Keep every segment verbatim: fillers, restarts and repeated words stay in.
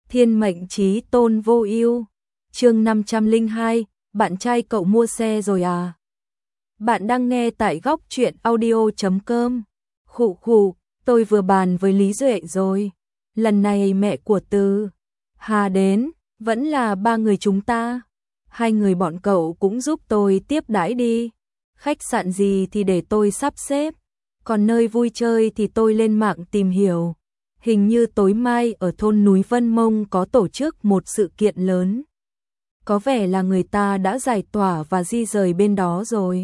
Thiên mệnh chí tôn vô ưu. Chương năm trăm lẻ hai, bạn trai cậu mua xe rồi à? Bạn đang nghe tại góc truyện audio chấm com. Khụ khụ, tôi vừa bàn với Lý Duệ rồi. Lần này mẹ của Từ Hà đến, vẫn là ba người chúng ta. Hai người bọn cậu cũng giúp tôi tiếp đãi đi. Khách sạn gì thì để tôi sắp xếp. Còn nơi vui chơi thì tôi lên mạng tìm hiểu. Hình như tối mai ở thôn núi Vân Mông có tổ chức một sự kiện lớn. Có vẻ là người ta đã giải tỏa và di rời bên đó rồi.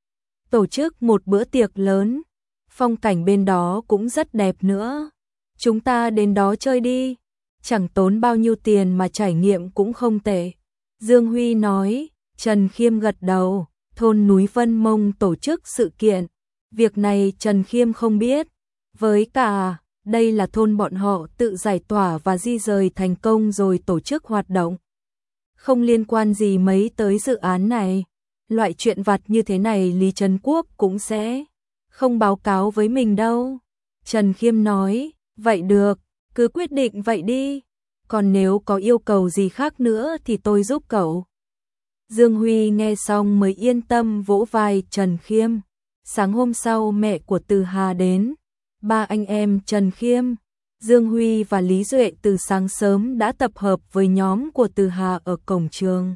Tổ chức một bữa tiệc lớn, phong cảnh bên đó cũng rất đẹp nữa. Chúng ta đến đó chơi đi, chẳng tốn bao nhiêu tiền mà trải nghiệm cũng không tệ. Dương Huy nói. Trần Khiêm gật đầu, thôn núi Vân Mông tổ chức sự kiện. Việc này Trần Khiêm không biết. Với cả, đây là thôn bọn họ tự giải tỏa và di rời thành công rồi tổ chức hoạt động. Không liên quan gì mấy tới dự án này. Loại chuyện vặt như thế này Lý Trấn Quốc cũng sẽ không báo cáo với mình đâu. Trần Khiêm nói, vậy được, cứ quyết định vậy đi. Còn nếu có yêu cầu gì khác nữa thì tôi giúp cậu. Dương Huy nghe xong mới yên tâm vỗ vai Trần Khiêm. Sáng hôm sau mẹ của Từ Hà đến. Ba anh em Trần Khiêm, Dương Huy và Lý Duệ từ sáng sớm đã tập hợp với nhóm của Từ Hà ở cổng trường.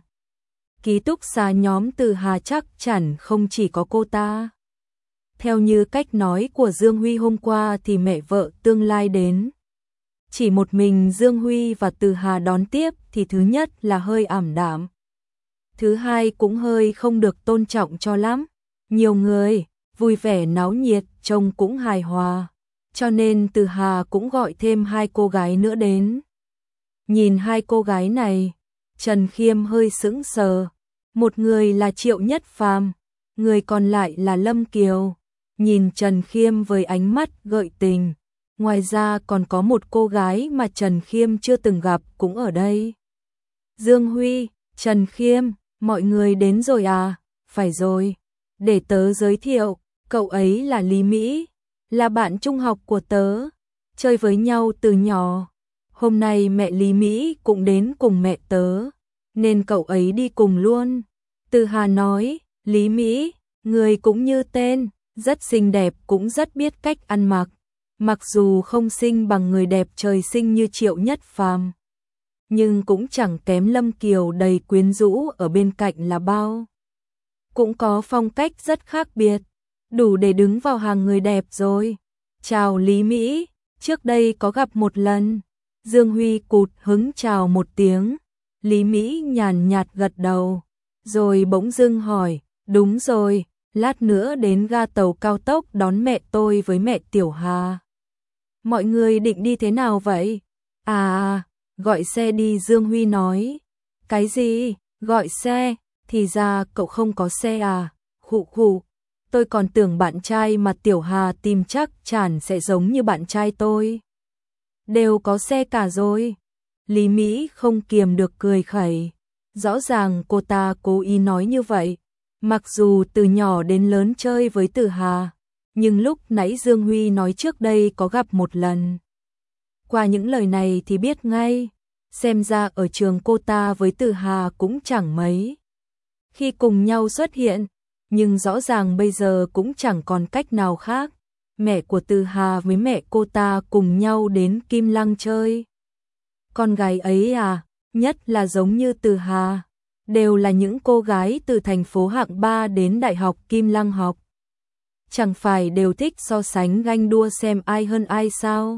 Ký túc xá nhóm Từ Hà chắc chắn không chỉ có cô ta. Theo như cách nói của Dương Huy hôm qua thì mẹ vợ tương lai đến. Chỉ một mình Dương Huy và Từ Hà đón tiếp thì thứ nhất là hơi ảm đạm. Thứ hai cũng hơi không được tôn trọng cho lắm. Nhiều người, vui vẻ náo nhiệt, trông cũng hài hòa. Cho nên Từ Hà cũng gọi thêm hai cô gái nữa đến. Nhìn hai cô gái này, Trần Khiêm hơi sững sờ. Một người là Triệu Nhất Phàm, người còn lại là Lâm Kiều. Nhìn Trần Khiêm với ánh mắt gợi tình. Ngoài ra còn có một cô gái mà Trần Khiêm chưa từng gặp cũng ở đây. Dương Huy, Trần Khiêm, mọi người đến rồi à? Phải rồi, để tớ giới thiệu, cậu ấy là Lý Mỹ, là bạn trung học của tớ, chơi với nhau từ nhỏ. Hôm nay mẹ Lý Mỹ cũng đến cùng mẹ tớ, nên cậu ấy đi cùng luôn. Từ Hà nói, Lý Mỹ, người cũng như tên, rất xinh đẹp cũng rất biết cách ăn mặc. Mặc dù không xinh bằng người đẹp trời sinh như Triệu Nhất Phàm, nhưng cũng chẳng kém Lâm Kiều đầy quyến rũ ở bên cạnh là bao. Cũng có phong cách rất khác biệt, đủ để đứng vào hàng người đẹp rồi. Chào Lý Mỹ, trước đây có gặp một lần. Dương Huy cụt hứng chào một tiếng. Lý Mỹ nhàn nhạt gật đầu, rồi bỗng dưng hỏi, đúng rồi, lát nữa đến ga tàu cao tốc đón mẹ tôi với mẹ Tiểu Hà. Mọi người định đi thế nào vậy? À, gọi xe đi, Dương Huy nói. Cái gì? Gọi xe? Thì ra cậu không có xe à? Khụ khụ, tôi còn tưởng bạn trai mà Tiểu Hà tìm chắc chắn sẽ giống như bạn trai tôi. Đều có xe cả rồi. Lý Mỹ không kiềm được cười khẩy. Rõ ràng cô ta cố ý nói như vậy. Mặc dù từ nhỏ đến lớn chơi với Từ Hà, nhưng lúc nãy Dương Huy nói trước đây có gặp một lần. Qua những lời này thì biết ngay, xem ra ở trường cô ta với Từ Hà cũng chẳng mấy khi cùng nhau xuất hiện, nhưng rõ ràng bây giờ cũng chẳng còn cách nào khác. Mẹ của Từ Hà với mẹ cô ta cùng nhau đến Kim Lăng chơi. Con gái ấy à, nhất là giống như Từ Hà, đều là những cô gái từ thành phố hạng ba đến Đại học Kim Lăng học. Chẳng phải đều thích so sánh ganh đua xem ai hơn ai sao?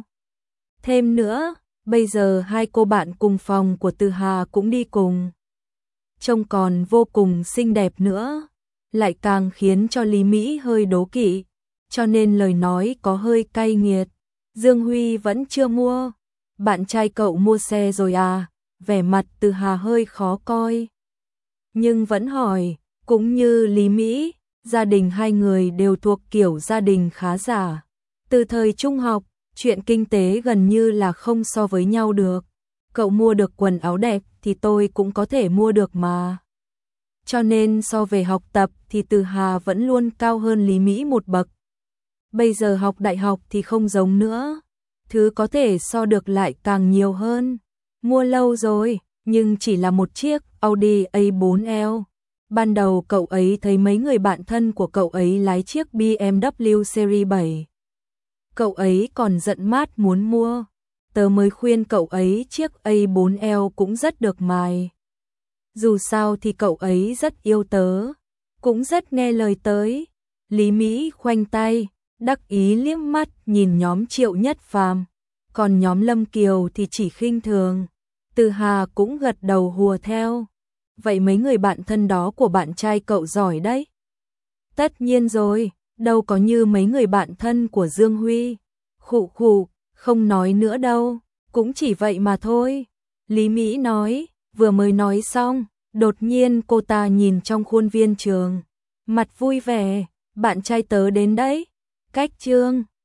Thêm nữa, bây giờ hai cô bạn cùng phòng của Từ Hà cũng đi cùng. Trông còn vô cùng xinh đẹp nữa, lại càng khiến cho Lý Mỹ hơi đố kỵ, cho nên lời nói có hơi cay nghiệt. Dương Huy vẫn chưa mua. Bạn trai cậu mua xe rồi à? Vẻ mặt Từ Hà hơi khó coi, nhưng vẫn hỏi. Cũng như Lý Mỹ, gia đình hai người đều thuộc kiểu gia đình khá giả. Từ thời trung học, chuyện kinh tế gần như là không so với nhau được. Cậu mua được quần áo đẹp thì tôi cũng có thể mua được mà. Cho nên so về học tập thì Từ Hà vẫn luôn cao hơn Lý Mỹ một bậc. Bây giờ học đại học thì không giống nữa. Thứ có thể so được lại càng nhiều hơn. Mua lâu rồi, nhưng chỉ là một chiếc Audi A bốn L. Ban đầu cậu ấy thấy mấy người bạn thân của cậu ấy lái chiếc B M W Series bảy. Cậu ấy còn giận mát muốn mua. Tớ mới khuyên cậu ấy chiếc A bốn L cũng rất được mài. Dù sao thì cậu ấy rất yêu tớ, cũng rất nghe lời tới. Lý Mỹ khoanh tay, đắc ý liếc mắt nhìn nhóm Triệu Nhất Phàm, còn nhóm Lâm Kiều thì chỉ khinh thường. Từ Hà cũng gật đầu hùa theo. Vậy mấy người bạn thân đó của bạn trai cậu giỏi đấy. Tất nhiên rồi, đâu có như mấy người bạn thân của Dương Huy. Khụ khụ, không nói nữa đâu, cũng chỉ vậy mà thôi. Lý Mỹ nói, vừa mới nói xong, đột nhiên cô ta nhìn trong khuôn viên trường. Mặt vui vẻ, bạn trai tớ đến đấy. Cách Trương.